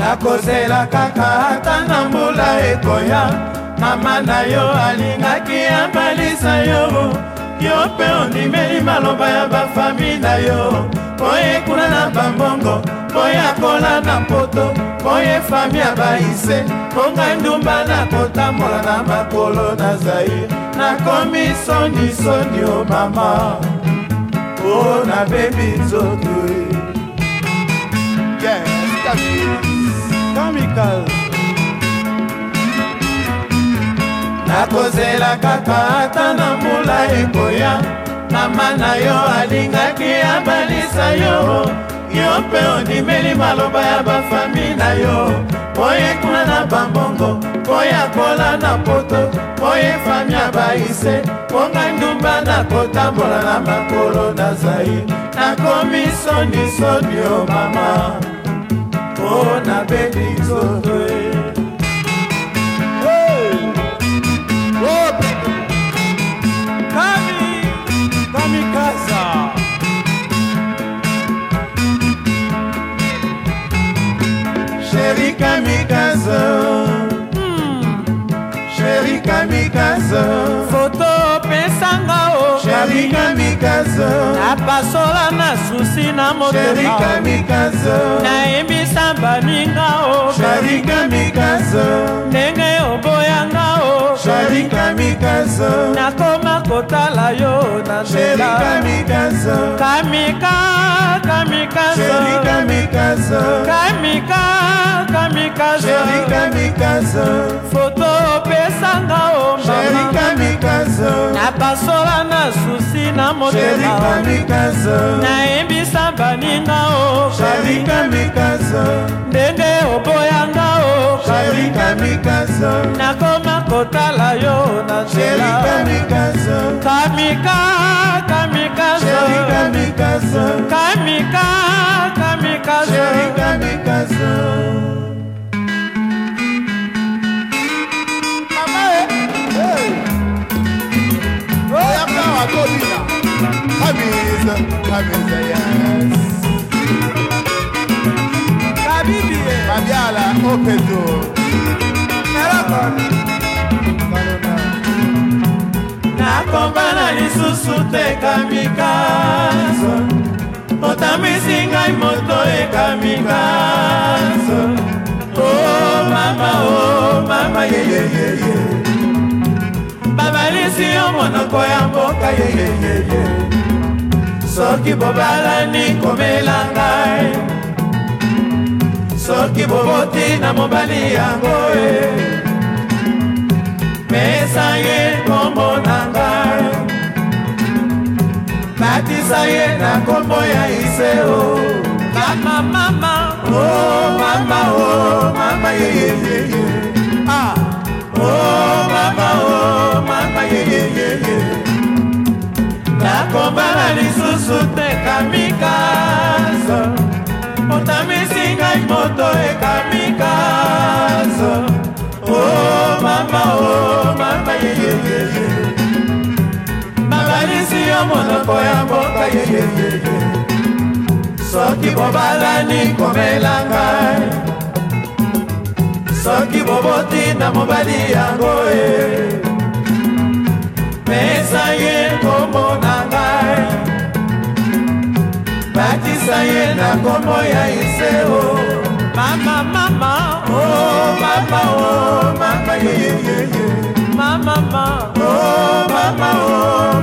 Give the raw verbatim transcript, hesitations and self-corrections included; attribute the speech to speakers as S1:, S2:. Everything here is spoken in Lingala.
S1: nakozela kaka ata na mbula ekoya. Mama na yo alingaki abalisa yo, yo pe ondimeli maloba ya bafami na yo. Boye kuna na bambongo, boye akola na poto, boye fami ya baise, bonga ndumba na kotambola na makolo na Zaire. Nakomi soni soni o mama, oh na baby nzoto.
S2: Yeah, Kamikaze.
S1: Nakozela kaka ata na mbula ekoya. Mama na yo alingaki abalisa yo, yo pe ondimeli maloba ya bafami na yo. Boye kuna na bambongo, boye akola na poto, boye fami ya baise, bonga ndumba na kotambola na makolo na Zaire. Nakomi soni soni o mama, oh na baby nzoto.
S2: Kamikaze.
S1: Chérie Kamikaze, hmm. Chérie Kamikaze,
S3: photo pesanga o
S1: Chérie Kamikaze,
S3: na pasola na susi na motema.
S1: Chérie Kamikaze,
S3: na embisa baninga o
S1: Chérie Kamikaze,
S3: ndenge oboyanga o
S1: Chérie Kamikaze,
S3: nakoma kotala yo na
S1: Chérie Kamikaze,
S3: kamika kamikaze
S1: Chérie Kamikaze,
S3: kamika kamikaze
S1: Chérie Kamikaze,
S3: photo pesanga o
S1: Chérie Kamikaze,
S3: na pasola na susi na
S1: Chérie
S3: motema.
S1: Kamikaze,
S3: na embisa baninga o
S1: Chérie Kamikaze,
S3: ndenge oboyanga o
S1: Chérie Kamikaze,
S3: nakoma kotala yo na
S1: Chérie
S3: nzela.
S1: Kamikaze,
S3: kamika kamikaze
S1: Chérie Kamikaze,
S3: kamika kamikaze
S1: Chérie Kamikaze.
S2: Mama eh. Hey. Oh, ya mna wakobina. Kamiza, Kamiza, yes.
S3: kabibi eh.
S2: Mabiala, opedo.
S1: Nakombana lisusu te Kamikaze, otamisi ngai moto e Kamikaze. Oh mama, oh mama, ye ye ye ye. Babalisi yo monoko ya mboka ye ye ye ye. Soki bobalani komela ngai, soki boboti na mobali yango e. Mesa ye kombo na ngai, batisa ye na kombo ya Iseo.
S3: mama mama
S1: Oh mama, oh mama, ye ye ye ye. Ah, oh mama, oh mama, ye ye ye ye. Nakombana lisusu te Kamikaze, otamisi ngai moto e Kamikaze. Oh mama, oh mama, ye ye ye ye. Babalisi yo monoko ya mboka ye ye ye ye. Soki bobalani komela ngai, soki boboti na mobali yango e. Mesa ye kombo na ngai, batisa ye na kombo ya Iseo.
S3: mama mama
S1: Oh mama, oh mama, ye ye ye ye.
S3: mama mama
S1: Oh mama, oh